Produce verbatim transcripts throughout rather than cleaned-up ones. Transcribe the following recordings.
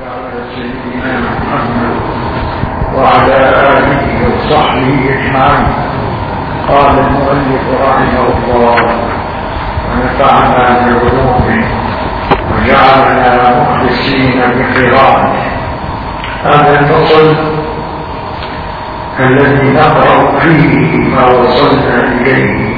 على سيدنا محمد وعلى آله وصحبه أجمعين. قال المؤلف رحمه الله ونفعنا بعلومه وجعلنا مخلصين بقراءته. هذا الفصل الذي نقرأ فيه ما وصلنا إليه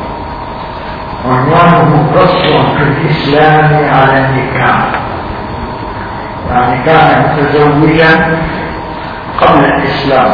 عنوانه فصل في الإسلام على النكاح، يعني كان متزوجا قبل الإسلام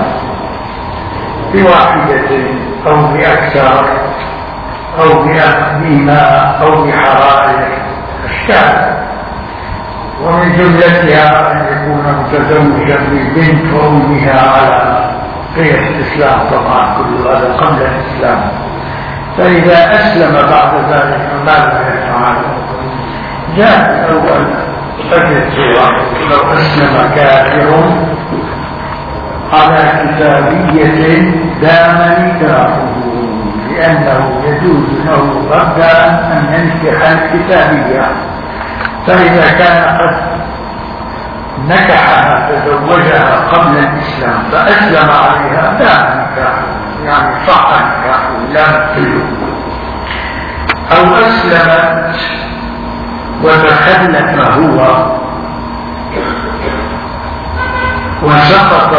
بواحدة أو بأكثر أو بإماء أو بحرائر أشكال، ومن جملتها أن يكون متزوجا ببنت وأمها على قياس الإسلام. طبعا كل هذا قبل الإسلام. فإذا أسلم بعد ذلك ماذا يفعل؟ جاء الأول فجد لو أسلم كافر على كتابية دام نكاحه، لأنه يجوز له غدا أن ينكح الكتابية. فإذا كان قد نكحها تزوجها قبل الإسلام فأسلم عليها دام نكاحه، يعني صح نكاحه لا نقتله. أو أسلمت وتخلف هو وسقط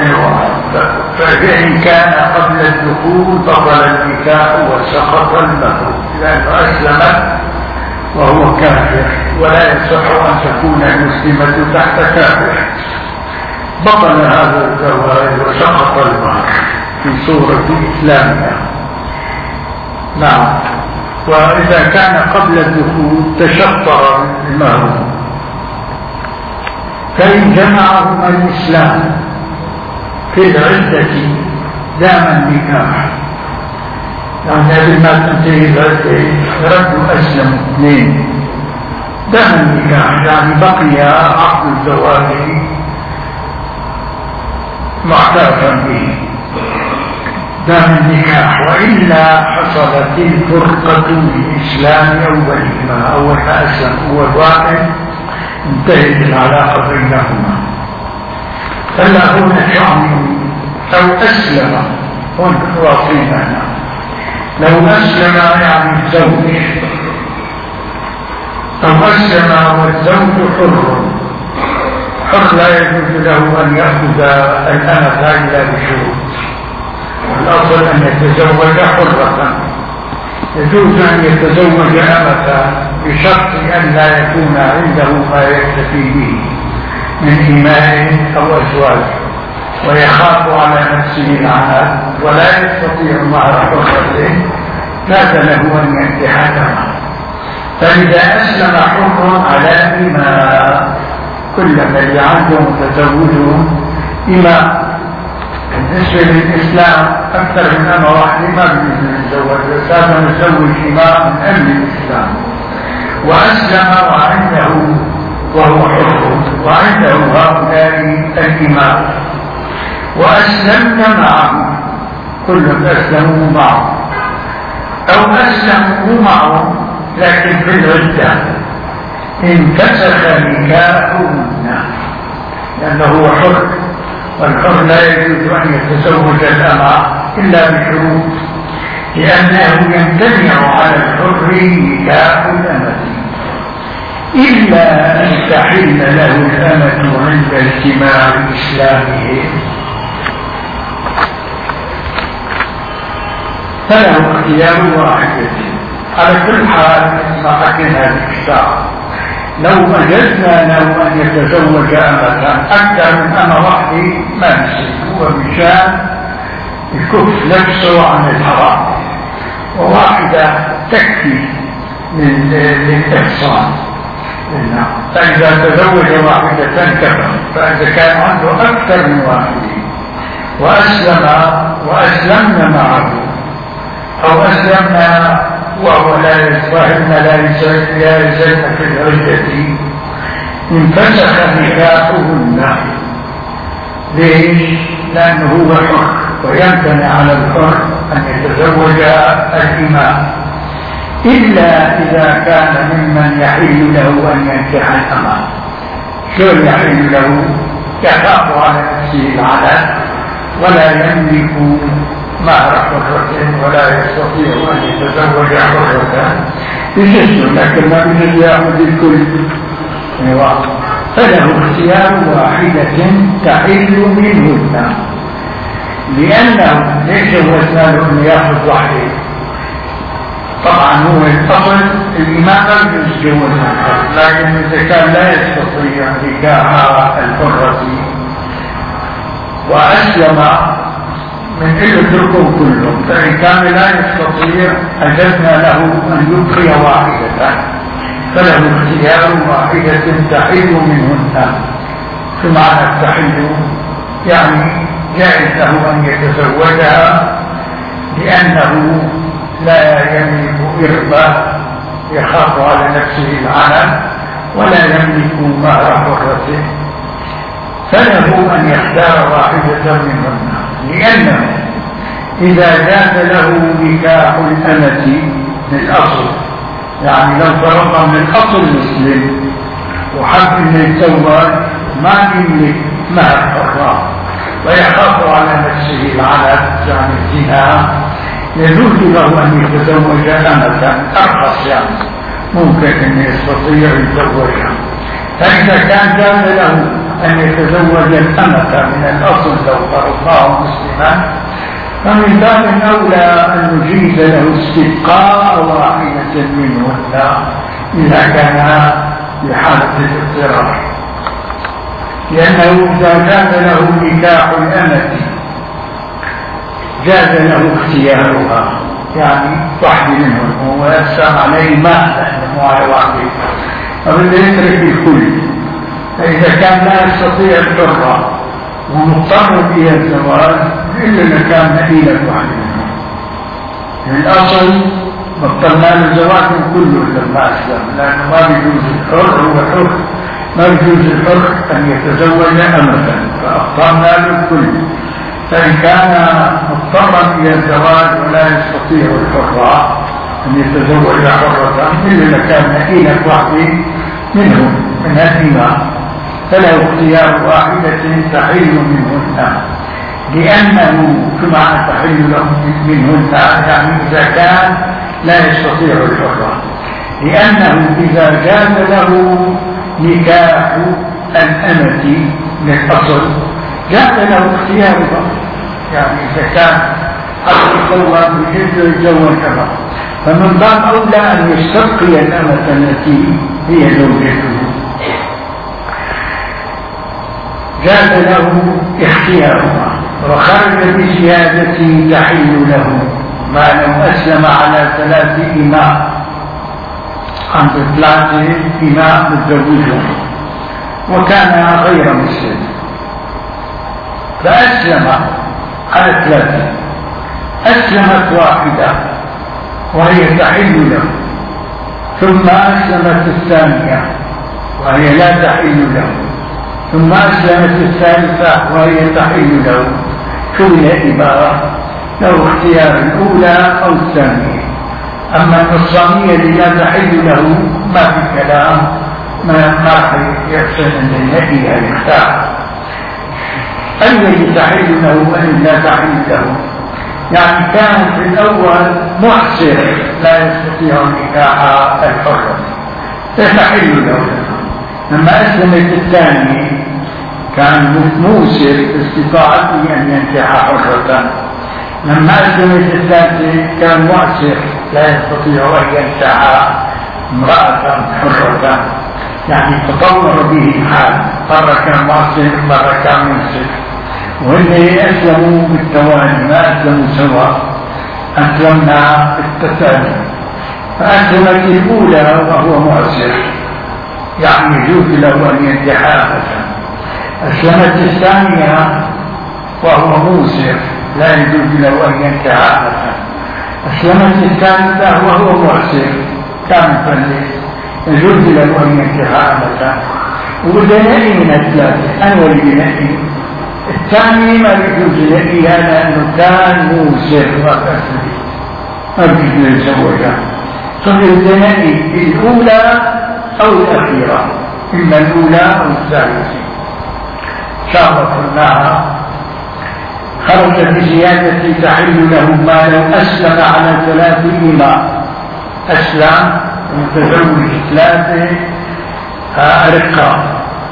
فإن كان قبل الدخول بطل النكاح وسقط المهر، لأنه أسلمت وهو كافر ولا يصح أن تكون المسلمة تحت كافر. بطل هذا الزواج وسقط المهر في صورة إسلامها. نعم. وإذا كان قبل الدخول تشطر المهر. فإن جمعهما الإسلام في العدة دام النكاح، يعني قبل ما تنتهي العدة ردوا أسلموا اثنين دام النكاح، يعني بقي عقد الزواج معترفا به دام النكاح. وإلا حصلت الفرقة بالإسلام أولهما، أول ما أسلم أول واحد انتهت العلاقة بينهما. فلا هنا شأن أو أسلم، هون واصلنا لو أسلم يعني الزوج، أو أسلم والزوج حر حر لا يجوز له أن يأخذ الأمة إلا بشروط، والأصل أن يتزوج حرة. يجوز أن يتزوج أمة بشرط أن لا يكون عنده ما يكتفي به من إماء أو أزواج، ويخاف على نفسه العناد ولا يستطيع مهر حرته، لا له أن ينكحها. فإذا أسلم حر على إماء، كل الذي عندهم تزوجهم إماء. بالنسبة للإسلام أكثر من أمة واحدة ما بنتزوج، بس هذا نتزوج إماء من أمن الإسلام. وأسلم وعنده وهو حر وعنده هؤلاء الإماء، وأسلمنا معه، كلهم أسلموا معه، أو أسلموا معه لكن في العدة انفسخ نكاحهن، لأنه هو حر، والحر لا يجوز أن يتزوج الأمة إلا بشروط، لأنه يمتنع على الحر نكاح الأمة إلا أن تحل له الأمة عند اجتماع إسلامه، فله اختيار واحد. على كل حال ما حكينا الإشتاق، لو أجزنا له أن يتزوج أمة أكثر من أمة واحدة ما نسيب، هو مشان يكف نفسه عن الحرام، وواحدة تكفي للإحصان. فإذا تزوج واحدة كفى. فإذا كان عنده أكثر من واحدة وأسلم وأسلمنا معه، أو أسلمنا وهو لا يزوهن لا يزلن في العدة، انفسخ نكاحهن. ليش؟ لأنه هو حر ويمتنع على الحر أن يتزوج الإماء، إلا إذا كان ممن يحل له أن ينكح الأمة، شلون يعني له؟ يخاف على نفسه العنان ولا يملك مهر حرة ولا يستطيع أن يتزوج حرة بجسم، لكن ما بجسم يأخذ الكل. فله اختيار واحدة تحل منهن، لأنه ليس هو له أن يأخذ وحده. طبعا هو الأصل الإمام يجوز جوازها، لكن إذا كان لا يستطيع نكاح الحرة وأسلم من إلا الركن كلهم، فإن كان لا يستطيع أجزنا له أن يبقي واحدة، فله اختيار واحدة تحل منهن. فمعنى تحل يعني جائز له أن يتزوجها لأنه لا يملك إربة، يخاف على نفسه العنان ولا يملك مهر حرته، فله أن يختار واحدة منهن، لأنه إذا جاز له نكاح الأمة من الأصل، يعني لو فرضنا من الأصل مسلم وحب أن يتزوج ما يملك مهر حرة ويخاف على نفسه العنان يعني الزنا، يجوز له أن يتزوج أمة أرخص، يعني ممكن أن يستطيع يتزوجها. فإذا كان جاز له أن يتزوج الأمة من الأصل لو فرضناه مسلما، فمن باب أولى أن نجيز له استبقاء واحدة منهن إذا كان بحالة الاضطرار، لأنه إذا جاز له نكاح الأمة جاز له اختيارها، يعني واحد منهم ويقسم عليه ما لأنه معه واحد فبده يترك الكل. فإذا كان لا يستطيع الحرة ومضطر إلى الزواج إلا إذا كان نبيلة واحد منهم، الأصل مضطرنا للزواج من كله لما أسلم، لأنه ما بيجوز الحر هو حر، ما بيجوز الحر أن يتزوج أمة، فأضطرنا للكل. فإن كان مضطرا إلى الزواج ولا يستطيع الحرة أن يتزوج حرة إلا إذا كان نبيلة واحد منهم من الإمام، فله اختيار واحدة تحل منهن، لأنه كما تحل له منهن يعني إذا كان لا يستطيع الحرة، لأنه إذا جاز له نكاح الأمة للأصل جاز له اختيارها، يعني إذا كان حق يتزوج بجد يتزوج كما، فمن باب أولى أن يستبقي الأمة التي هي زوجته، جاز له اختيارها. وخرج بزيادة تحل له ما لو أسلم على ثلاث إماء، عند ثلاثة إماء متزوجهم وكان غير مسلم، فأسلم على ثلاثة، أسلمت واحدة وهي تحل له، ثم أسلمت الثانية وهي لا تحل له، ثم أسلمت الثالثة وهي تحل له، شو هي إبارة له اختيار الأولى أو الثانية. أما النصرانية اللي لا تحل له ما في كلام، ما راح يحسن أن ينهيها يختار الذي تحل له وأن لا تحل له. يعني كان في الأول محسر لا يستطيع نكاح الحرة فتحل له، لما أسلمت الثانية كان موسر باستطاعته أن ينكح حرة، لما أسلمت الثالثة كان مؤسر لا يستطيع أن ينكح امرأة حرة، يعني تطور به الحال، مرة كان مؤسر مرة كان موسر، وهم أسلموا بالتوالي ما أسلموا سوا، أسلمنا بالتتالي. فأسلمت الأولى وهو مؤسر يعني يجوز له أن ينكحها مثلا، أسلمت الثانية وهو موسر لا يجوز له أن ينكحها مثلا، أسلمت الثالثة وهو مؤسر كان مفلس يجوز له أن ينكحها مثلا. وبدنائي من الثلاثة أنا ولبنائي الثاني ما يجوز لأيها لأنه كان موسر وكسر ما يجوز يتزوجها، فبدنائي الأولى أو الأخيرة إما الأولى أو الثالثة. إن شاء الله قلناها. خرج بزيادة تحل له ما لو أسلم على ثلاث إماء. أسلم متزوج ثلاثة رقة،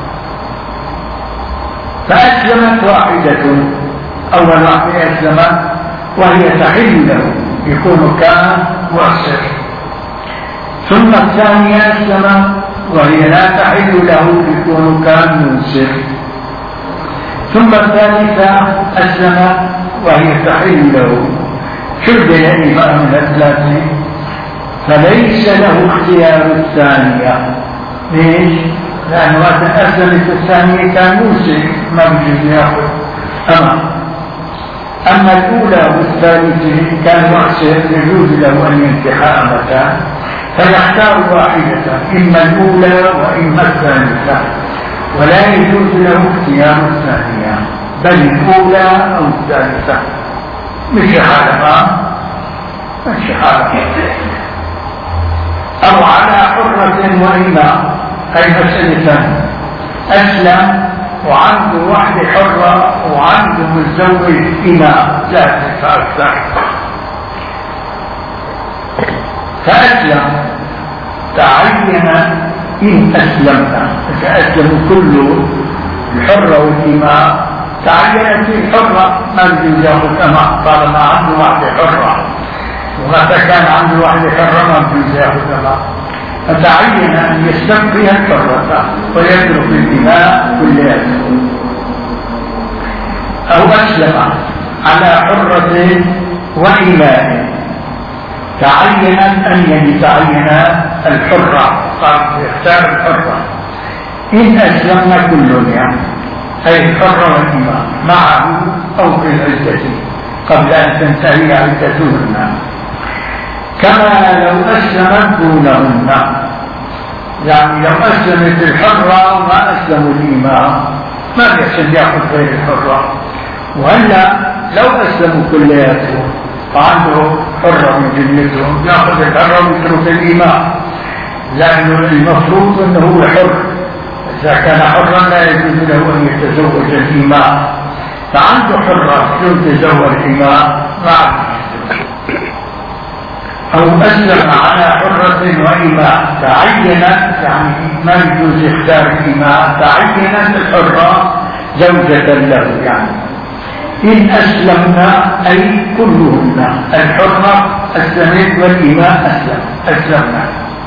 فأسلمت واحدة، أول واحدة أسلمت وهي تحل له يكون كان معسر، ثم الثانية أسلمت وهي لا تحل له يكون كان منسر، ثم الثالثة أسلمت وهي تحل له. شد الإمام من الثلاثة، فليس له اختيار الثانية. ليش؟ لأن وقت أسلمت الثانية كان موسى ما بيجوز يأخذ. أما أما الأولى والثالثة كان معسر يجوز له أن ينكح أمتان، فيختار واحدة، إما الأولى وإما الثالثة، ولا يجوز له اختيار الثانية، بل الأولى أو الثالثة. مش حالها مش حالها أو على حرة وإماء، أي مسألة أسلم وعنده واحدة حرة وعنده متزوج إماء ثلاثة فأكثر، فأسلم تعين إن أسلمنا، فأسلم كله الحرة والإماء، تعينت الحرة ما بده ياخذ أماء طالما عنده واحدة حرة، ومتى كان عنده واحدة حرة ما بده ياخذ أماء، فتعين أن يستبقي الحرة ويترك الإماء كلياته. أو أسلم على حرة وإماء، تعين أن يتعين الحرة، قال يختار الحرة إن أسلمنا كلهم، يعني أي الحرة والإماء معه أو في العدة قبل أن تنتهي عدتهن، كما لو أسلمت دونهن، يعني لو أسلمت الحرة وما أسلموا الإماء ما يحسن يأخذ غير الحرة. وهلا لو أسلموا كلياتهم فعنده حرة من جنتهم يأخذ الحرة ويترك الإماء، لأنه المفروض أنه هو حر، إذا كان حرا لا يجوز له أن يتزوج الإماء، فعنده حرة يتزوج الإماء مع. أو أسلم على حرة وإماء، تعينت يعني ما يجوز يختار الإماء، تعينت الحرة زوجة له، يعني إن أسلمنا أي كلهن، الحرة أسلمت والإماء أسلم أسلمنا،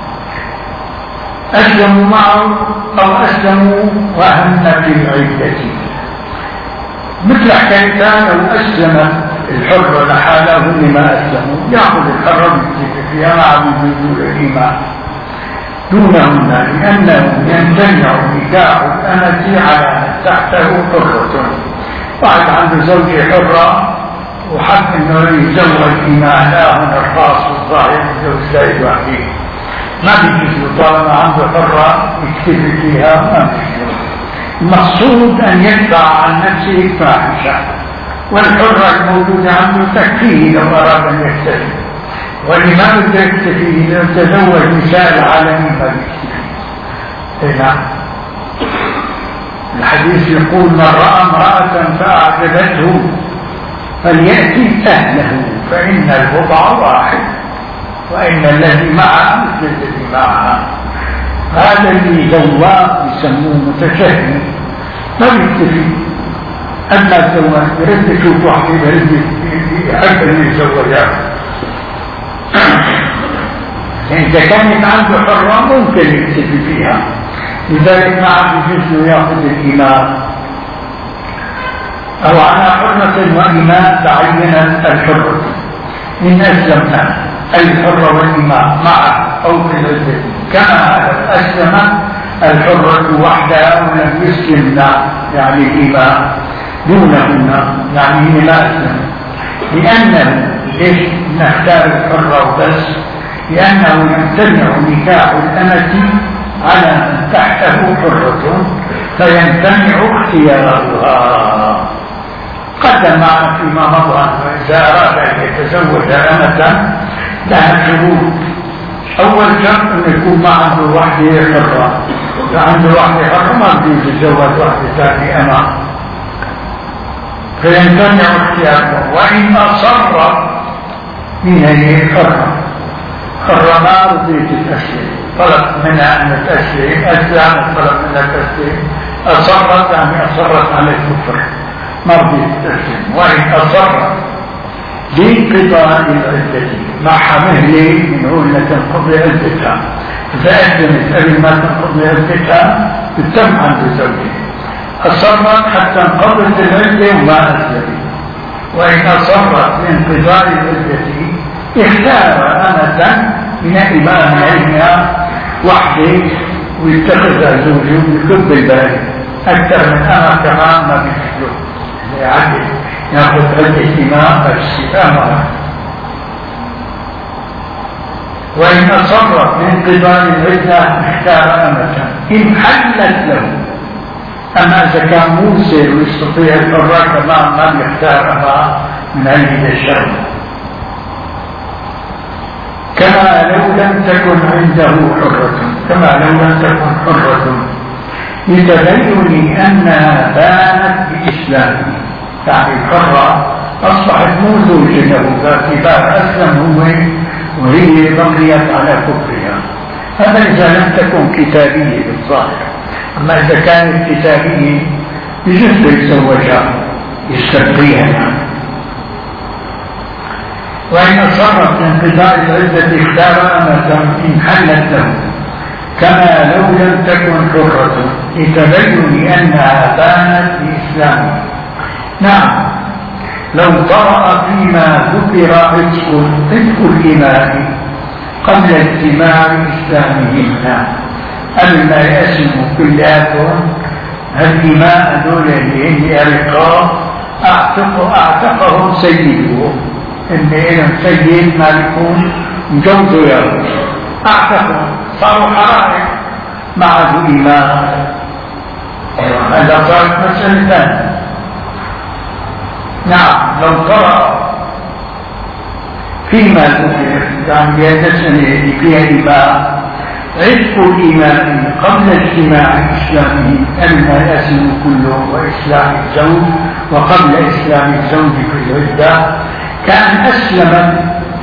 أسلموا معه أو أسلموا وهم في العدة. مثل حكايتان لو أسلم الحر لحاله لما أسلموا يأخذ الحر فيها مع وجود الإماء دونهن، لأنه يمتنع نكاح الأمة على تحته حرة. واحد عنده زوجة حرة وحب أنه يتزوج إماء لا هنا الخاص والظاهر يتزوج زائد وحيد، ما بيجوز طالما عنده حرة يكتفي فيها، ما بيجوز. المقصود أن يدفع عن نفسه فاحشة، والحرة الموجودة عنده تكفيه لو أراد أن يكتفي، والإمام بده يكتفي لو تزوج نساء العالمين ما بيكتفي. نعم، الحديث يقول من رأى امرأة فأعجبته فليأتي أهله فإن الوضع واحد وإن الذي معه مثل الذي معها. هذا اللي زواق يسموه متشهي ما بيكتفي، أما الزواج يرد يشوف واحد يرد يحب اللي يتزوجها. إذا كانت عنده حرة ممكن يكتفي فيها، لذلك ما عاد يجوز ياخذ الإماء. أو على حرة وإماء تعينت الحرة إن أسلمنا، أي الحرة والإماء معه أو في العدة، كما لو أسلم الحرة وحدها ولم يسلمنا يعني الإماء دونهن، يعني هي لا أسلم. لأنه ليش نختار الحرة وبس؟ لأنه يمتنع نكاح الأمة على من تحته حرة فيمتنع اختيارها. قدم معنا فيما مضى إذا أراد أن يتزوج أمة لها شروط. أول شرط أن يكون معه وحده حرة، عنده واحدة حرة ما بده يتزوج واحدة ثانية أمام، فيمتنع اختياره. وإن أصر من هي الحرة، حرة ما رضيت تأسلم، طلب منها أن تأسلم، أسلم طلب منها تأسلم، أصرت يعني أصرت على الكفر ما رضيت تأسلم. وإن أصرت بانقضاء العدة مع مهلة من هون لتنقضي عدتها، فأسلمت قبل ما تنقضي عدتها تتم عند زوجها، أصرت حتى انقضت العدة وما أسلمت. وإن أصرت بانقضاء العدة اختار أمة من إمام علمها وحده ويتخذها زوجه ويكب البلد أكثر من أمة كمان ما بيحلو يعدل ياخذ عدة إمام بس أمة. وإن أصرت بانقضاء العدة اختار أمة إن حلت له. أما إذا كان موسر ويستطيع الحرة كمان ما بيختار أمة من عنده الشر، كما لو لم تكن عنده حرة، كما لو لم تكن حرة لتبين أنها بانت بإسلامه، يعني الحرة أصبحت مو زوجة له باعتبار أسلم هو وهي بقيت على كفرها. هذا إذا لم تكن كتابية بالظاهر. أما إذا كانت كتابية يجوز يتزوجها يستبقيها يعني. وإن أصرت بانقضاء العدة اختار أمة إن حلت له، كما لو لم تكن حرة لتبين أنها بانت بإسلامه. نعم، لو طرأ فيما ذكر عتق عتق الإمام قبل اجتماع إسلامهن، قبل ما يأسموا كلاتهم الإماء دول اللي هن أرقاء أعتقهم سيدهم، إن إلهم سيد مالكون جوزوا يوم أعتقهم صاروا حرائق مع الإمام. هذا صارت مسألة ثانية. نعم، لو ترى فيما ذكر يعني بيتسأل فيها إمام عتق الإمام قبل اجتماع إسلامه أما يسلم كله وإسلام الزوج وقبل إسلام الزوج في العدة، كان أسلم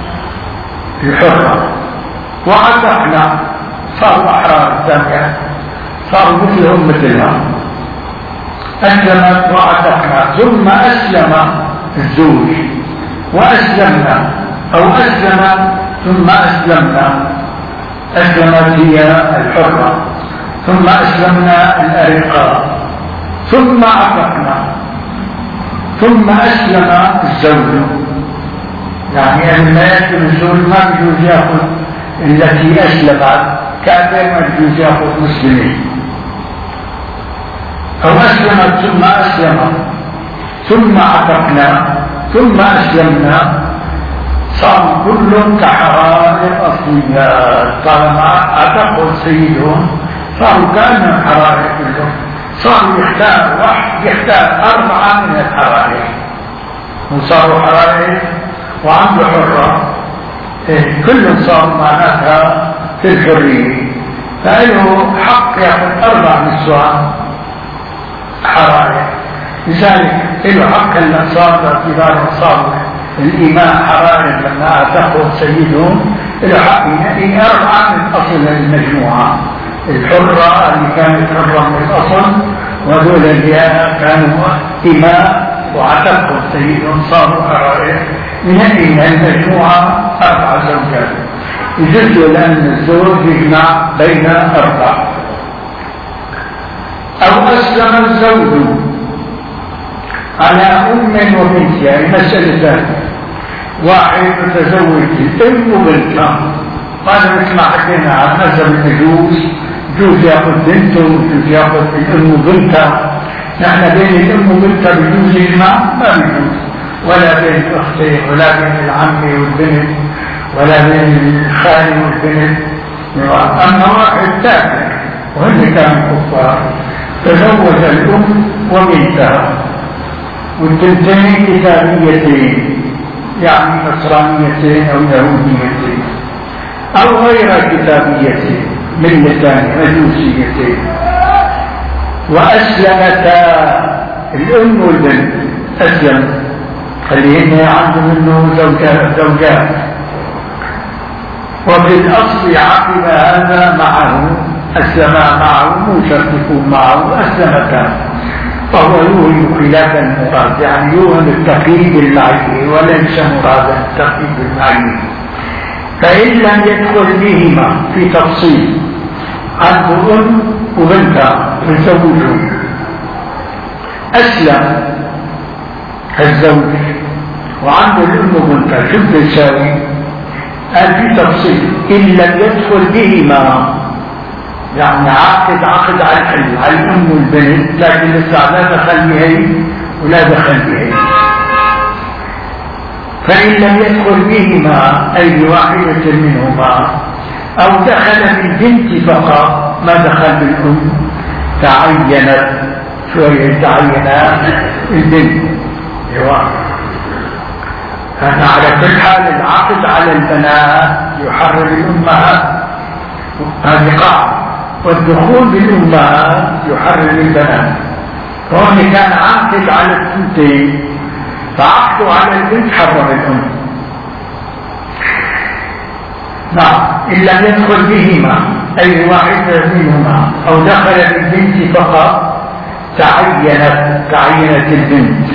الحرة وعتقنا صاروا أحرار الثانية، صاروا مثلهم مثلها، أسلمت وعتقنا ثم أسلم الزوج وأسلمنا أو أسلم ثم أسلمنا، أسلمت هي الحرة ثم أسلمنا الأرقاء ثم عتقنا ثم أسلم الزوج. يعني لما يسلم الزوج ما بيجوز ياخذ التي أسلمت كافر، ما بيجوز ياخذ مسلمين. أو أسلمت ثم أسلمت ثم عتقنا ثم أسلمنا، صار كلهم كحرائر أصليات، طالما عتقوا سيدهم صاروا كأنهم حرائر كلهم. صار يختار واحد يختار أربعة من الحرائر وصاروا حرائر وعنده حرة، إيه كلهم صاروا معناتها في الحرية، فله حق يأخذ أربع نسوان حرائر. لذلك له حق الأنصار باعتبار صار الإمام حرائر لما أعتقوا سيدهم له حق ينقي أربعة من أصل المجموعة، الحرة اللي كانت حرة من الأصل وهذول اللي كانوا إمام وعتقوا سيدهم صاروا حرائر، ينقي من المجموعة أربع زوجات يجوز لأن الزوج يجمع بين أربع. أو أسلم الزوج على أم وبنت، يعني مسألة ثانية، واحد متزوج الأم وبنتها، هذا مثل ما حكينا عن مذهب المجوس، يجوز ياخذ بنته ويجوز ياخذ الأم وبنتها. نحن بين الأم وبنتها بيجوز يجمع؟ ما بيجوز، ولا بين الأختين ولا بين العم والبنت ولا بين الخال والبنت. أما واحد تابع وهن كانوا كفار تزوج الأم وبنتها والتنتين كتابيتين، يعني نصرانيتين أو يهوديتين أو غير كتابيتين، ملتان مجوسيتين وأسلمتا الأم والبنت أسلم اللي هن عنده منه زوجات زوجات وفي الأصل عقب هذا معه أسلما معه مشركون معه أسلمتا فهو يوهم خلاف المراد يعني يوهم التقييد المعي وليس مرادا التقييد المعي فإن لم يدخل بهما في تفصيل عنده أم وبنتها متزوجون أسلم الزوج وعنده الأم وبنتها شو بده يساوي؟ قال في تفصيل إن لم يدخل بهما يعني عقد عقد على الحل على الأم والبنت لكن لسه لا دخل بهي ولا دخل بهي فإن لم يدخل بهما أي بواحدة منهما أو دخل بالبنت فقط ما دخل بالأم تعينت شوية تعينات البنت هذا على كل حال العقد على البنات يحرر الأمهات هذه قاعدة والدخول بالأمهات يحرر البنات وهون كان عقد على الثنتين فعقده على البنت حرم الأم نعم إن لم يدخل بهما أي واحدة منهما أو دخل بالبنت فقط تعينت تعينت البنت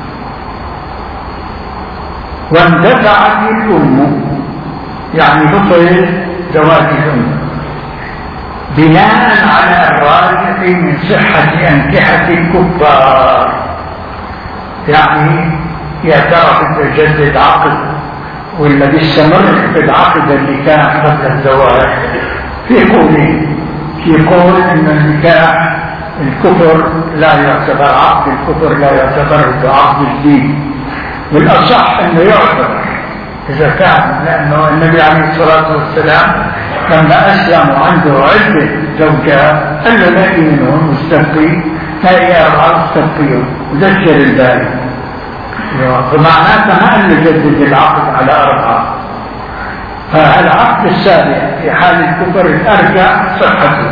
واندفعت الأم يعني بطل زواج الأم بناء على الراجح من صحة أنكحة الكفار يعني يا ترى بتجدد عقد ولا بيستمر في العقد النكاح قبل الزواج في قولين في قول ان النكاح الكفر لا يعتبر عقد الكفر لا يعتبر بعقد الدين والاصح انه يعتبر اذا كان لانه النبي عليه الصلاه والسلام لما اسلم عنده عده زوجات قال له لاقي منهم مستبقي لاقي اربعه مستبقيهم وذكر البال فمعناته ما أن نجدد العقد على أربعة فالعقد السابع في حال الكفر الأرجع صحته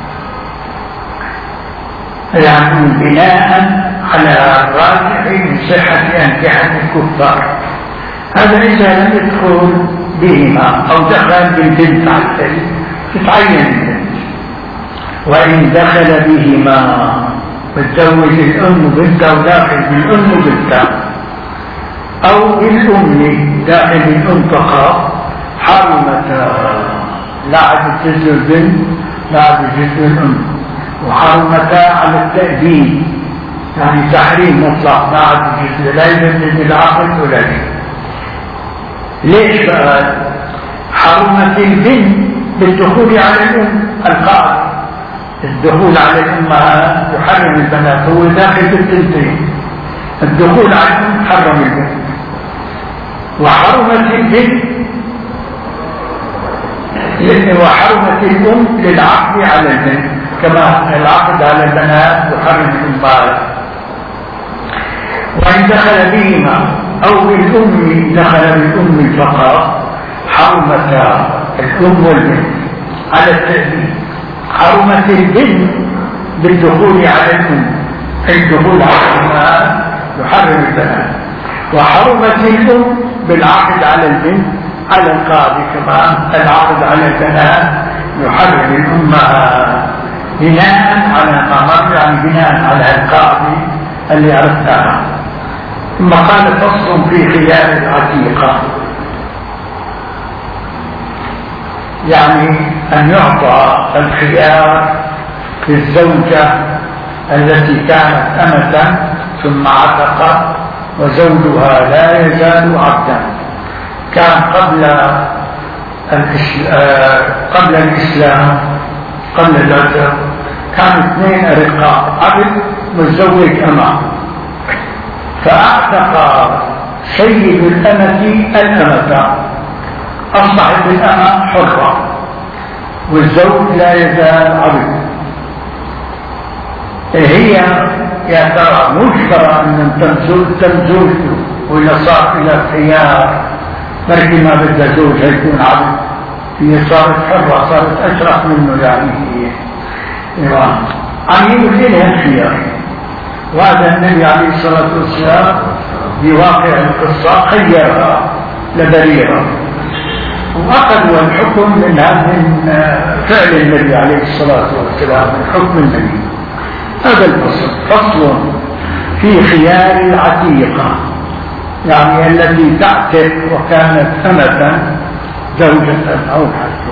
يعني بناء على الراجح من صحة أنكحة الكفار هذا إذا لم يدخل بهما أو دخل بالبنت على الثاني تتعين البنت وإن دخل بهما وتزوج الأم بنتها وداخل بالأم بنتها أو بالأم داخل الأم فقط حرمتا لا عاد جزء البنت لا عاد جزء الأم وحرمتا على التأديب يعني تحريم مطلق لا عاد جزء لا يجدد العقد ولا شيء ليش بقى حرمت البنت بالدخول على الأم القاعدة الدخول على الأمهات يحرم البنات هو داخل بالتنتين الدخول على الأم حرم البنت وحرمت البنت وحرمت الأم للعقد على البنت كما العقد على البنات يحرم الأمهات وإن دخل بهما أو بالأم دخل بالأم فقط حرمتا الأم والبنت على التأديب حرمت البنت بالدخول على الأم الدخول على الأمهات يحرم البنات وحرمت الأم بالعقد على البنت على القاضي كمان العقد على البنات يحرم الأمهات بناء على ما مر يعني بناء على القاضي اللي عرفتها ثم قال فصل في خيار العتيقة يعني أن يعطى الخيار للزوجة التي كانت أمة ثم عتقت وزوجها لا يزال عبدا كان قبل قبل الإسلام قبل العتق كانوا اثنين أرقاء عبد متزوج أمة فأعتق سيد الأمة الأمة أصبحت الأمة حرة والزوج لا يزال عبد هي يا ترى مجبرة أن تم زوجته وإذا صار إلى خيار بركي ما بدها زوجها يكون عبد هي صارت حرة، صارت أشرف منه يعني هي إيران، عم يقول لها الخيار. وهذا النبي عليه الصلاة والسلام بواقع القصة خيرها لبريرة، وأخذوا الحكم من من فعل النبي عليه الصلاة والسلام، من حكم النبي. هذا الفصل فصل في خيار العتيقة، يعني التي تعتق وكانت أمة زوجة أو حتى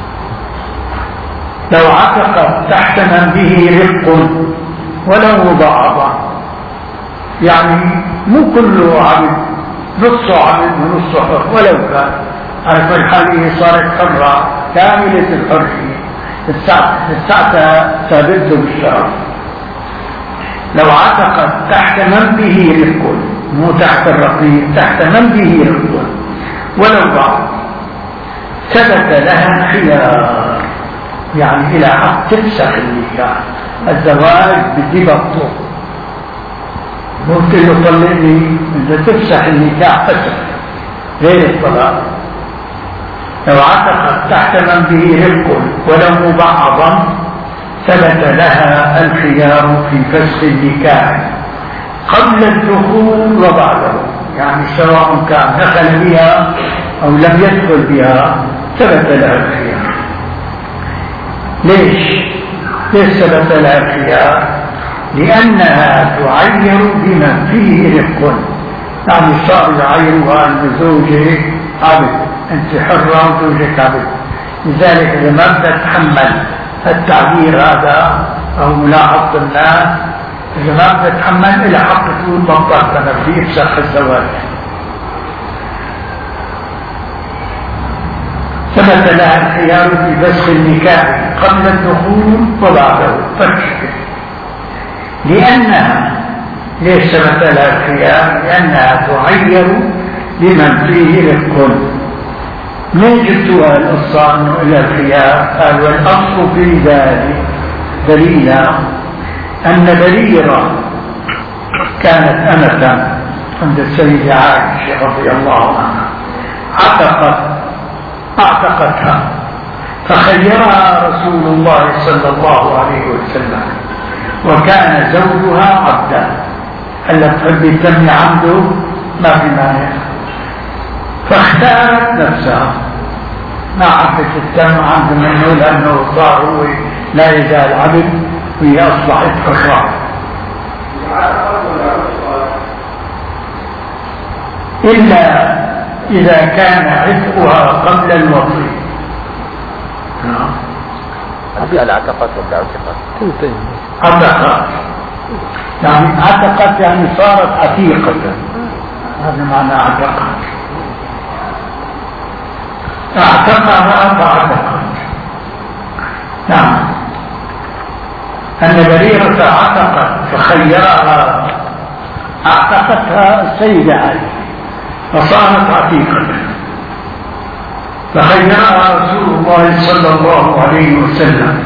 لو عتقت تحت من به رق ولو مضاعفا، يعني مو كله عبد، نصه عبد ونصه حر، ولو كان على كل حال هي صارت حرة كاملة الحرية، الساعة ثابته بالشرف. لو عتقت تحت من به رق، مو تحت الرقيق، تحت من به رق ولو ضعف، ثبت لها خيار، يعني إلى حق تفسخ النكاح. الزواج بدي بطل، ممكن له طلقني، إذا تفسخ النكاح فسخ غير الطلاق. لو عتقت تحت من به رق ولو مبعضا ثبت لها الخيار في فسخ النكاح قبل الدخول وبعده، يعني سواء كان دخل بها أو لم يدخل بها ثبت لها الخيار. ليش؟ ليش ثبت لها الخيار؟ لأنها تعير بمن فيه رق، يعني صار يعيرها أن زوجك عبد، أنت حرة وزوجك عبد، لذلك إذا ما بتتحمل التعبير هذا أو ملاحظة الناس، إذا ما بتتحمل إلى حق تقول بطلت أنا بدي أفسخ الزواج. ثبت لها الخيار في فسخ النكاح قبل الدخول وبعده فسخ، لأنها ليش ثبت لها الخيار؟ لأنها تعير بمن فيه رق. من جبتها القصة أنه إلى الخيار؟ قال والأصل في ذلك دليلا أن بريرة كانت أمة عند السيدة عائشة رضي الله عنها، عتقت اعتقتها فخيرها رسول الله صلى الله عليه وسلم، وكان زوجها عبدا. هلا تحبي تمني عبده ما في مانع، فاختارت نفسها، ما حبت التم عبد منه لأنه صار هو لا يزال عبد وهي أصبحت حرة. إلا إذا كان عتقها قبل الوصي. نعم. أبي اعتقت ولا عتقت؟ عتقت يعني عتقت يعني صارت عتيقة، هذا معنى عتقت. اعتقها فعتقت. نعم. أن بريرة عتقت فخيرها، اعتقتها السيدة عائشة فصارت عتيقة، فخيرها رسول الله صلى الله عليه وسلم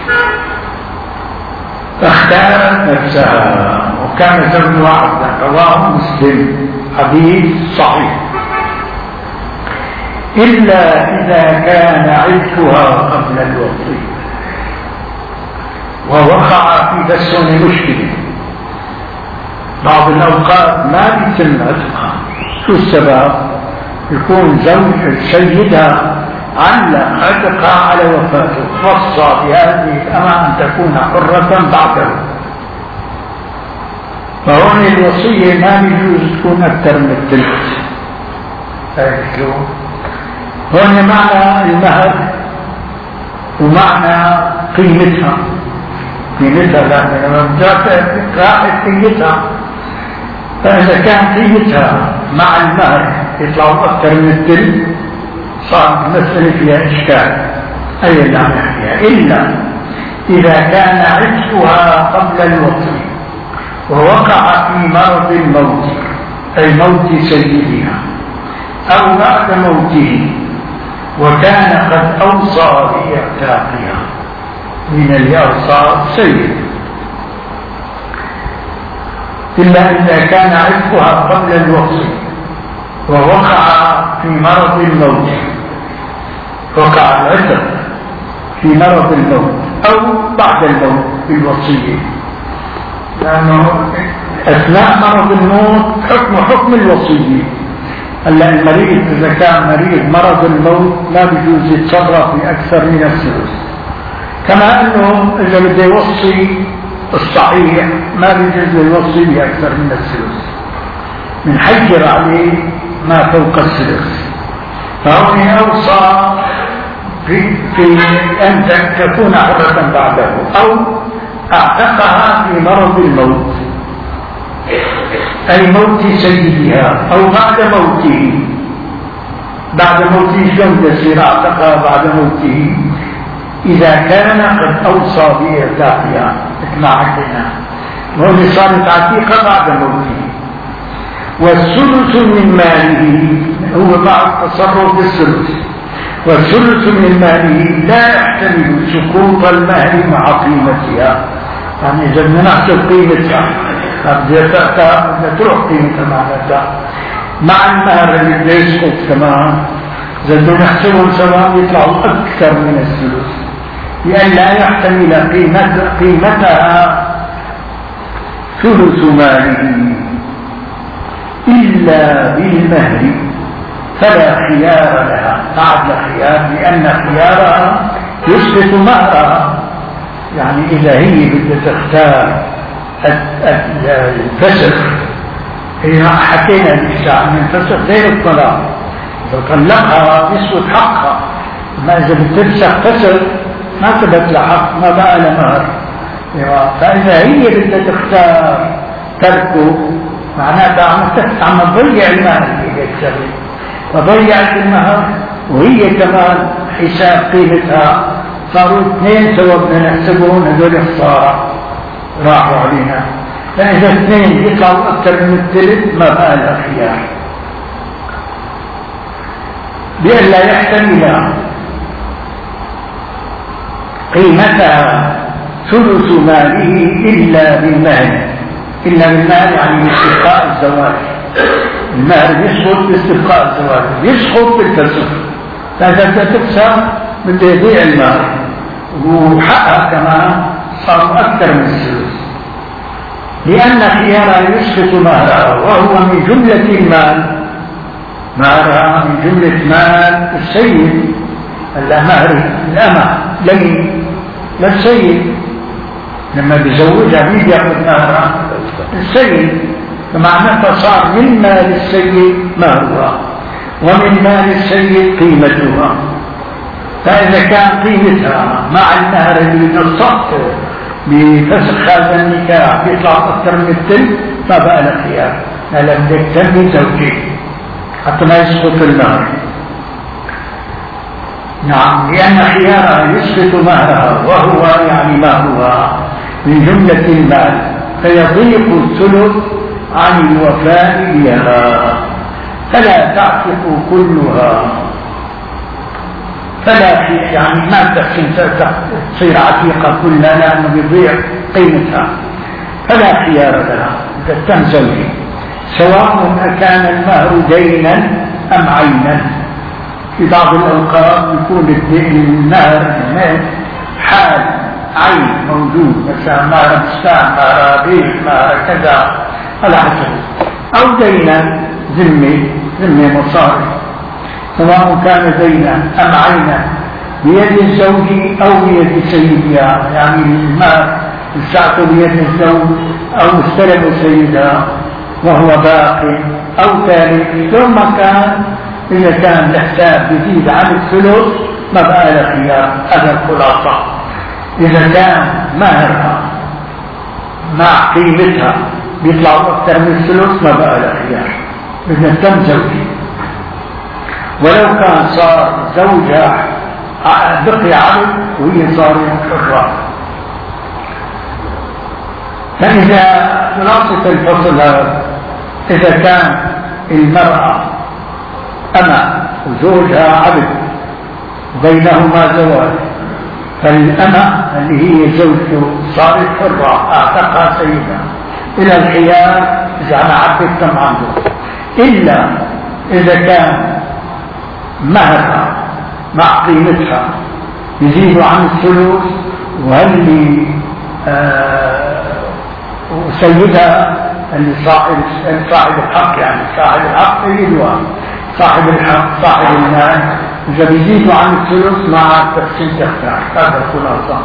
فاختارت نفسها، وكان زوجها عبدا. رواه مسلم، حديث صحيح. إلا إذا كان عتقها قبل الوصي، ووقع في دسم مشكلة. بعض الأوقات ما بيتم عتقها، شو السبب؟ يكون زوج سيدها علق عتقها على وفاته، وصى بهذه الأمة أن تكون حرة بعده، فهون الوصية ما يجوز تكون أكثر من الثلث. هون معنى المهر ومعنى قيمتها، قيمتها لأنه راحت قيمتها، فإذا كان قيمتها مع المهر يطلعوا أكثر من الثلث صار المسألة فيها إشكال. أي اللي عم نحكيها؟ إلا إذا كان عتقها قبل الوصي ووقع في مرض الموت، أي موت سيدها، أو بعد موته وكان قد أوصى بإعتاقها، من الأوصى سيد. إلا إذا كان عتقها قبل الوصي ووقع في مرض الموت وقع العتق في مرض الموت أو بعد الموت بالوصية، لأنه أثناء مرض الموت حكم حكم الوصية. هلا المريض إذا كان مريض مرض الموت لا بيجوز يتصرف بأكثر من الثلث، كما أنه إذا بده يوصي الصحيح ما بيجوز يوصي بأكثر من الثلث، من حجر عليه ما فوق الثلث. فهو أوصى في, في أن تكون حرة بعده أو أعتقها في مرض الموت أي موت سيدها أو بعد موته. بعد موته شلون يصير أعتقها بعد موته؟ إذا كان قد أوصى بإرتاحها مثل ما حكينا، وهو صارت عتيقة بعد موته. والثلث من ماله هو بعد التصرف بالثلث، والثلث من ماله لا يحتمل سقوط المهر مع قيمتها. يعني إذا بدنا نحسب قيمتها بدها تروح قيمتها معناتها مع المهر اللي بده يسقط كمان، إذا بدنا نحسبهم سوا يطلعوا أكثر من الثلث، لأن لا يحتمل قيمت قيمتها ثلث ماله إلا بالمهر فلا خيار لها. بعد خيار لأن خيارها يسقط مهرها. يعني إذا هي بدها تختار الفسخ، هي حكينا الإشاعة من الفسخ غير الطلاق، إذا طلقها يسقط حقها. ما إذا بتفسخ فسخ ما ثبت لها حق، ما بقى لها مهر. فإذا هي بدها تختار تركه معناتها عم تضيع المهر اللي يكسبه، فضيعت المهر وهي كمان حساب قيمتها، صاروا اثنين سوا بدنا نحسبهم، هذول خسارة راحوا علينا. فإذا اثنين يطلعوا أكثر من الثلث ما بقى لها خيار، بأن لا يحتمل قيمتها ثلث ماله إلا بالمهر. إلا بالمهر يعني باستبقاء الزواج. المهر يسقط باستبقاء الزواج، يسقط بالفسخ. فإذا بدها تفسخ بده يضيع المهر وحقها كمان صار أكثر من الثلث، لأن خيارها يسقط مهرها وهو من جملة المال. مهرها من جملة مال السيد، مهر الأمة لمن للسيد لما بيزوجها مين ياخذ مهرها؟ السيد. فمعناتها صار من مال السيد مهرها ومن مال السيد قيمتها. فإذا كان قيمتها مع المهر اللي نصحت بفسخ هذا النكاح بيطلع أكثر من الثلث ما بقى لها خيار، لا بدك تنمي زوجك حتى ما يسقط المهر. نعم، لأن خيارها يسقط مهرها وهو يعني مهرها من جملة المال، فيضيق الثلث عن الوفاء بها، فلا تعتق كلها. فلا في يعني ما تحسن تصير عتيقة كلها لأنه بيضيع قيمتها، فلا خيار لها تتم زوجي، سواء كان المهر دينا أم عينا. في بعض الأوقات يكون المهر حال عين موجود، مثلا مهر بستان، مهر بيت، مهر كذا على حسب، أو دينا ذمة ذمة مصاري، سواء كان دينا أم عينا بيد الزوج أو بيد سيدها. يعني المال الساعة بيد الزوج أو استلم سيدها وهو باقي أو ثالث. ثم كان إذا كان الحساب يزيد عن الثلث ما بقى له خيار. هذا الخلاصة. إذا كان مهرها مع قيمتها بيطلع أكثر من الثلث ما بقى له خيار، بدنا تم زوجي. ولو كان صار زوجها بقي عبد وهي صارت حرة. فإذا خلاصة الفصل هذا، إذا كان المرأة أما وزوجها عبد بينهما زواج، فالأمة اللي هي زوجته صارت حرة أعتقها سيدها إلى الخيار إذا أنا عبد كم عنده، إلا إذا كان مهرها مع قيمتها يزيد عن الثلث، وهل آه وسيدها اللي صاحب صاحب الحق، يعني صاحب الحق يدوى صاحب الحق صاحب المال، إذا بيزيدوا عن الثلث مع تقسيم تختار. هذا الخلاصة.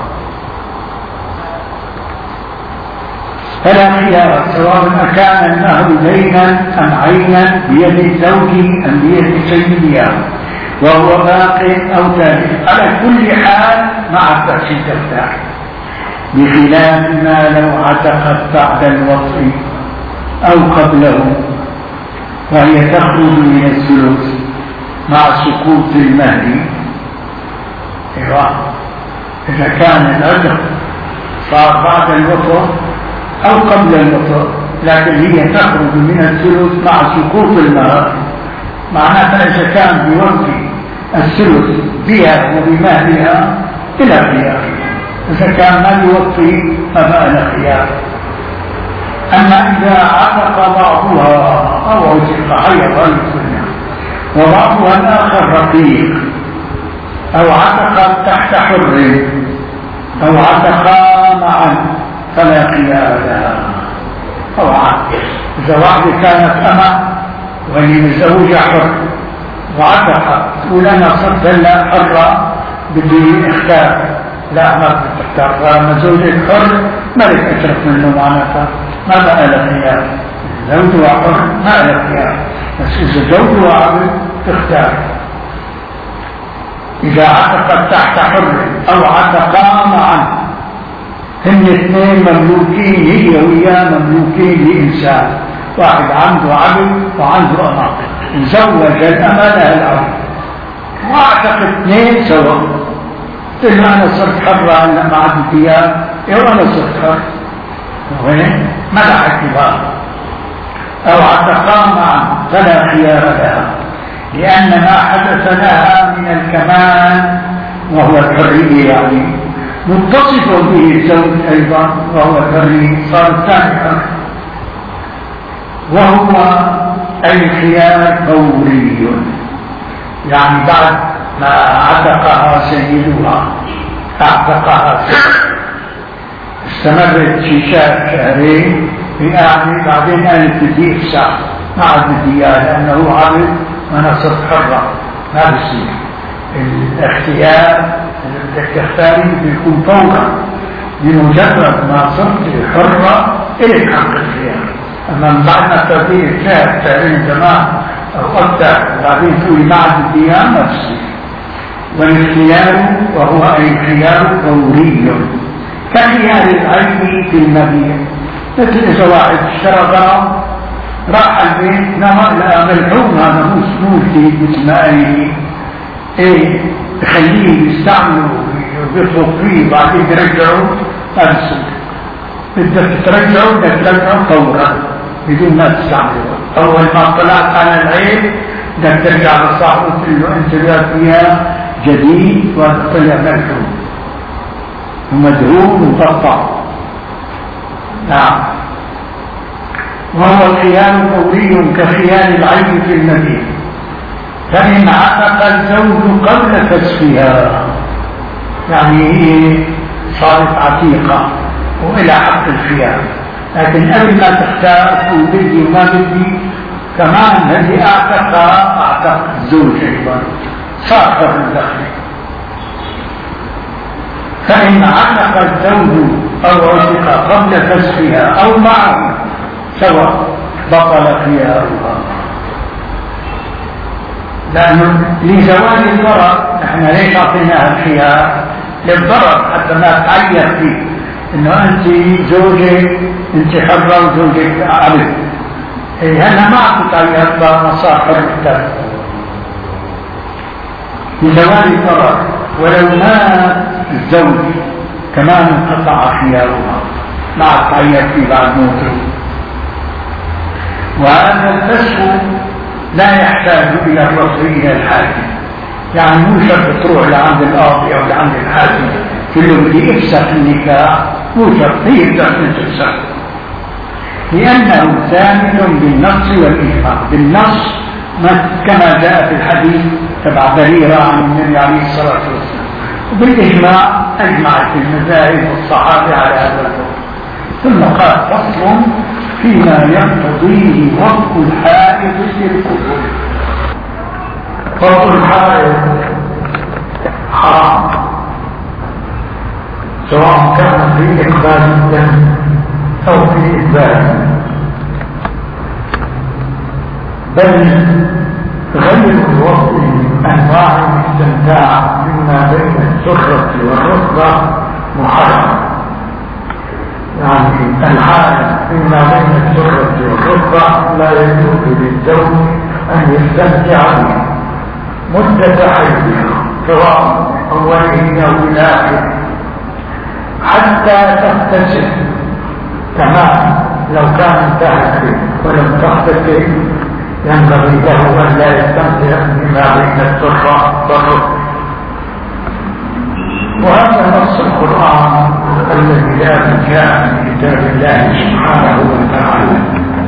فلا خيار سواء كان المهر دينا أم عينا بيد الزوج أم بيد سيدها وهو باق أو تالف، على كل حال مع التقسيم تختار، بخلاف ما لو عتقت بعد الوصف أو قبله، وهي تخرج من الثلث مع سقوط المهر. إيوه، إذا كان العتق صار بعد الوصف أو قبل الوصف، لكن هي تخرج من الثلث مع سقوط المهر، معناتها إذا كان بوفي الثلث بها وبمهرها إلى خيار، إذا كان ما يوفي فما له خيار. أما إذا عتق بعضها أو عتق حي غير وبعضها الآخر رقيق، أو عتق تحت حر، أو عتقا معا فلا خيار لها. أو عتق إذا واحدة كانت أمة وهي متزوجة حر وعتق، تقول أنا صرت هلا حرة بدي اختار، لا ما بدي تختار، لما زوجك حر ما لك أشرف منه، معناتها ما بقى له خيار. زوجها حر ما له خيار، بس إذا زوجها عبد تختار. إذا عتقت تحت حر أو عتقا معا، هن اثنين مملوكين، هي وياه مملوكين لإنسان واحد، عنده عبد وعنده أمة، زوج الأمة لها العبد واعتق اثنين سوا، قلت أنا صرت حرة هلا ما عندي ثياب، إيه أنا صرت حر، وين منع اعتبار. أو عتقا معا فلا خيار لها، لأن ما حدث لها من الكمال وهو الحرية، يعني متصف به الزوج أيضا وهو الحرية، صار الثاني حر، وهو الخيار فوري، يعني بعد ما عتقها سيدها اعتقها سيدها استمرت في شهر شهرين، يعني بعدين قالت بدي افسح، ما عاد بدي اياه لانه عبد وانا صرت حره، ما بصير. الاختيار اللي بدك تختاري بيكون فورا، بمجرد ما صرت حره الك حق الخيار. اما من بعد ما تبدي شهر شهرين زمان او اكثر بعدين تقولي ما عاد بدي اياه، ما بصير. والاختيار وهو الخيار فوري كخيار العين في المبيع، مثل إذا واحد اشترى ضرب راح البيت نمر لقى ملحوم، هذا مو سنوتي مثل ما قال ايه تخليه يستعمله ويطلق فيه بعدين يرجعه، هذا السنة بدك ترجعه بدك ترجعه فورا بدون ما تستعمله. أول ما طلعت على العين بدك ترجع لصاحبه تقول له أنت جاب فيها جديد وهذا طلع ملحوم ومدهون ومقطع. نعم. وهو خيار فوري كخيار العين في المدينة، فإن عتق الزوج قبل كسفها، يعني هي صارت عتيقة وإلى حق الخيار، لكن قبل ما تختار تقول بدي وما بدي، كمان الذي اعتق اعتق الزوج ايضا، صار حر الدخل. فإن عتق الزوج أو عتق قبل فسخها أو معه سواء بطل خيارها، لأنه لزوال الضرر نحن ليش أعطيناها الخيار؟ للضرر حتى ما تعير فيه إنه أنت زوجك أنت حرة وزوجك عبد، إيه هلا ما تتعير بمصار حرتك لزوال الضرر. ولو مات الزوج كمان انقطع خيارها مع التعير فيه بعد موته. وهذا الفسخ لا يحتاج إلى الرفض إلى الحاكم، يعني مو شرط تروح لعند القاضي أو لعند الحاكم تقول له بدي افسخ النكاح، مو شرط، هي بتعمل تفسخ، لأنه ثامن بالنص والإجماع. بالنص كما جاء في الحديث تبع بريرة عن النبي عليه الصلاة والسلام. وبالإجماع أجمعت المذاهب والصحابة على هذا القول. ثم قال فصل فيما يقتضيه وقت الحائض في الكفر. وقت الحائض حرام سواء كان في إقبال الدم أو في إدبار، بل غير الوقت أنواع الاستمتاع مما بين السخرة والركبة محرم. يعني الحال مما بين السخرة والركبة لا يجوز للزوج أن يستمتع به مدة حيضها سواء أوله أو آخره حتى تغتسل. تمام لو كان انتهت به ولم تغتسل ينبغي له أن لا يستمتع بما بين السخرة والركبة. وهذا نص القرآن الذي لا جاء من كتاب الله سبحانه وتعالى.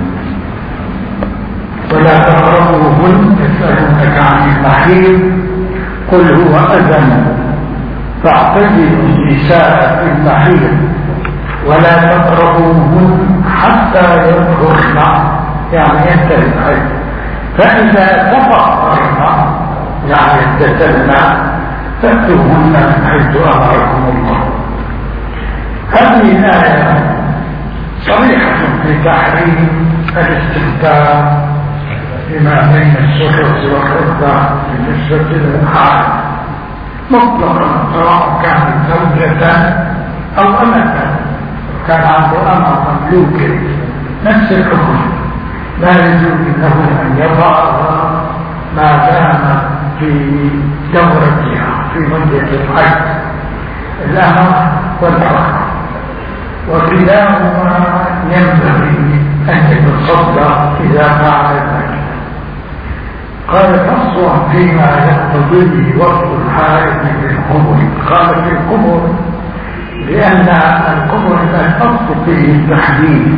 ولا تقربوهن يسألونك عن المحيض قل هو أذى فاعتزلوا النساء في المحيض ولا تقربوهن حتى يطهرن يعني ينتهي الحيض، فإذا تطهرن يعني اغتسلن فأتوهن من حيث أمركم الله. هذه الآية صريحة في تحريم الاستمتاع بما بين السخرة والركبة بالنسبة للحائض مطلقا سواء كانت زوجة أو أمة. كان عنده أمة مملوكة نفس الحكم، لا يجوز له أن يضعها ما دام في دورتها في مدة الحج الأمر والحق، وكلاهما ينبغي أن يتصدى إذا فعل ذلك. قال فصل فيما يقتضيه وقت الحائض في القبر. قال في القبر لأن القبر الأصل فيه التحديد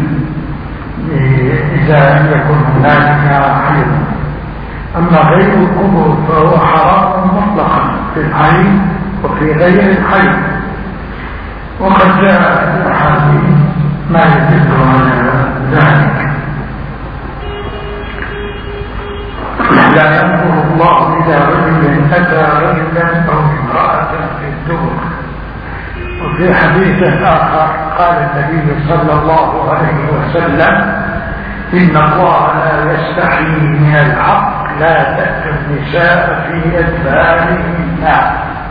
إذا لم يكن هنالك حيض، أما غير القبر فهو حرام مطلقا في الحيض وفي غير الحيض. وقد جاء في الأحاديث ما يدل على ذلك. لا ينظر الله إلى رجل أتى رجلا أو امرأة في الدبر. وفي حديث آخر قال النبي صلى الله عليه وسلم إن الله لا يستحي من الحق لا تأتي النساء في أدبارهن.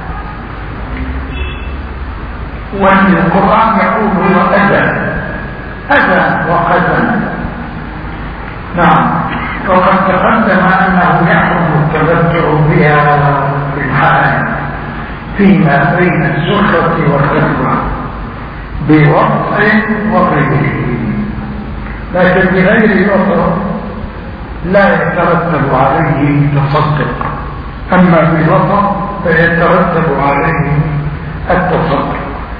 والقرآن يقول هو أذى أذى وقذى. نعم. وقد تقدم أنه يحرم التذكر بها في الحال فيما بين السخرة والركبة بوضع وغيره، لكن بغير وضع لا يترتب عليه تصدق، أما بوضع فيترتب عليه التصدق.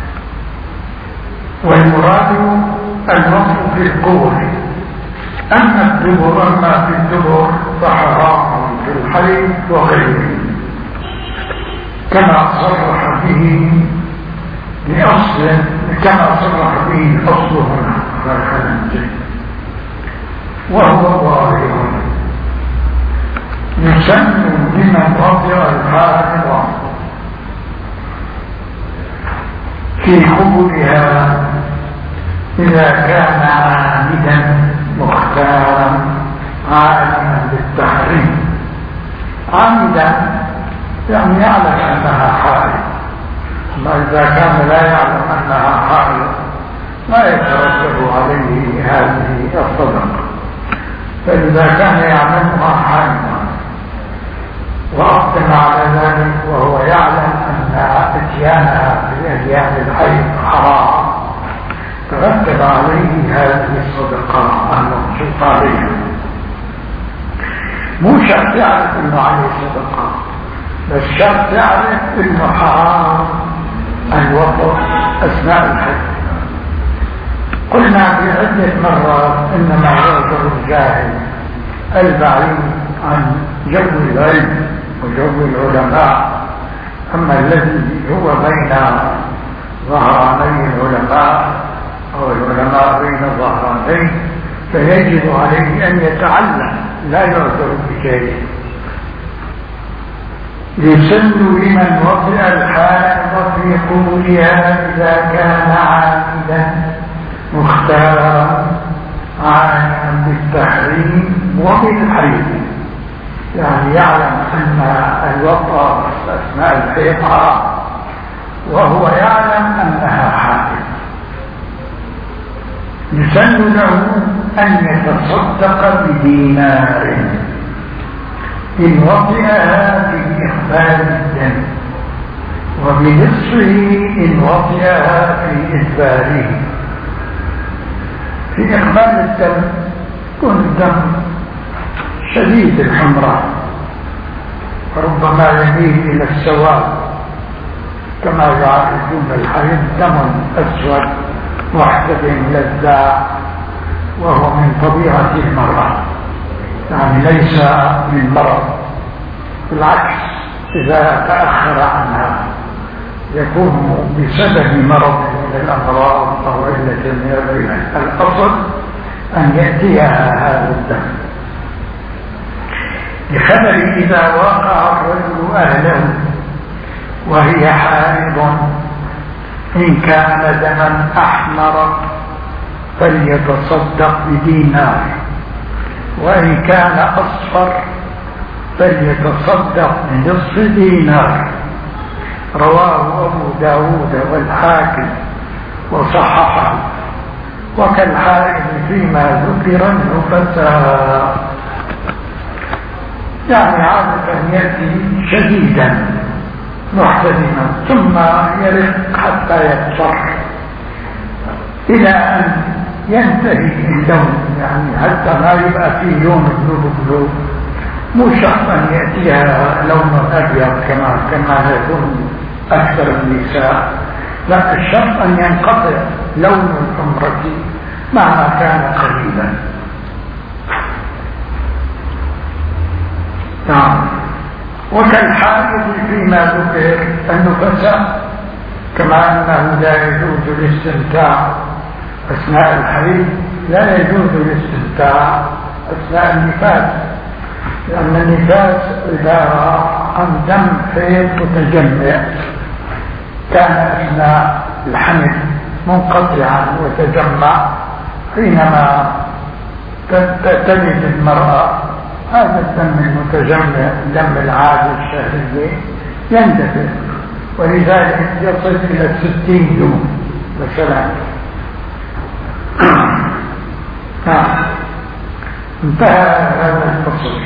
والمراد الوضع في القبر، أما الدبر أما في الدبر فحرام في الحيض وغيره كما صرح به بأصل كما صرح به الأصل هنا وهو ظاهر يسن لمن رضع الحائض في قبولها إذا كان عامدا مختارا عالما بالتحريم. عامدا يعني يعلم أنها حائض، أما إذا كان لا يعلم أنها حائض لا يترتب عليه هذه الصدقة. فإذا كان يعلمها حائضا وأقدم على ذلك وهو يعلم أن اتيانها في أيام الحيض حرام ترتب عليه هذه الصدقة المنصوص عليها. مو شرط يعرف انه عليه صدقة، بس شرط يعرف انه حرام الوقت اثناء الحج. قلنا في عدة مرات انما يعذر الجاهل البعيد عن جو العلم وجو العلماء. أما الذي هو بين ظهراني العلماء أو العلماء بين ظهرانين فيجب عليه أن يتعلم، لا يعذر بشيء. يسن لمن وطئ الحائض في قبولها إذا كان عامدا مختارا عالما بالتحريم وبالحريم، يعني يعلم أن الوطأ أثناء الحيضة وهو يعلم أنها حائض. يسن له أن يتصدق بدينار إن وطئها في إخبار الدم، وبنصفه إن وطئها في إدباره. في إخبار الدم يكون الدم شديد الحمراء وربما يميل إلى السواد كما يعرفون الحيض دم أسود محدد لذاذ، وهو من طبيعة المرأة، يعني ليس من مرض، بالعكس إذا تأخر عنها يكون بسبب مرض من الأمراض أو علة من العلل. الأصل أن يأتيها هذا الدم. بخبر إذا وقع الرجل أهله وهي حائض إن كان دما أحمر فليتصدق بدينار، وإن كان أصفر فليتصدق بنصف دينار. رواه أبو داود والحاكم وصححه. وكالحائض فيما ذكر النفساء، يعني عادة يأتي شديدا محتدما ثم يرق حتى يكسر إلى أن ينتهي اللون، يعني حتى ما يبقى فيه لون بلو بلو. مو شرط أن يأتيها لون أبيض كما كما يكون أكثر النساء، لا، الشرط أن ينقطع لون الحمرة مهما كان قليلا. نعم. وكالحائض فيما ذكر النفساء، كما أنه لا يجوز الاستمتاع أثناء الحيض، لا يجوز الاستمتاع أثناء النفاس، لأن النفاس عبارة عن دم حيض متجمع كان أثناء الحمل منقطعا وتجمع، حينما تلد المرأة هذا الدم المتجمع الدم العادي الشهري يندفع، ولذلك يصل إلى ستين يوم مثلا. انتهى هذا الفصل.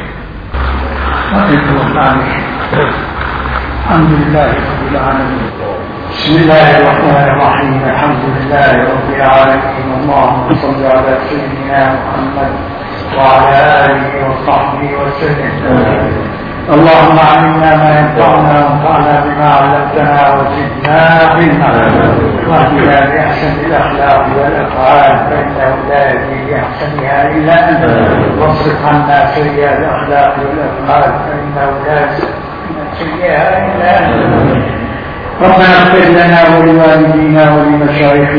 الحمد لله رب العالمين. بسم الله الرحمن الرحيم. الحمد لله رب العالمين. اللهم صل على سيدنا محمد وعلى آله وصحبه وسلم. اللهم علمنا ما ينفعنا وانفعنا بما علمتنا وزدنا علما، واهدنا بأحسن الأخلاق والأفعال فإنه لا يهدي بأحسنها إلا أنت، واصرف عنا سيئات الأخلاق والأفعال فإنه لا يهدي بأحسنها إلا أنت. ربنا اغفر لنا ولوالدينا ولمشايخنا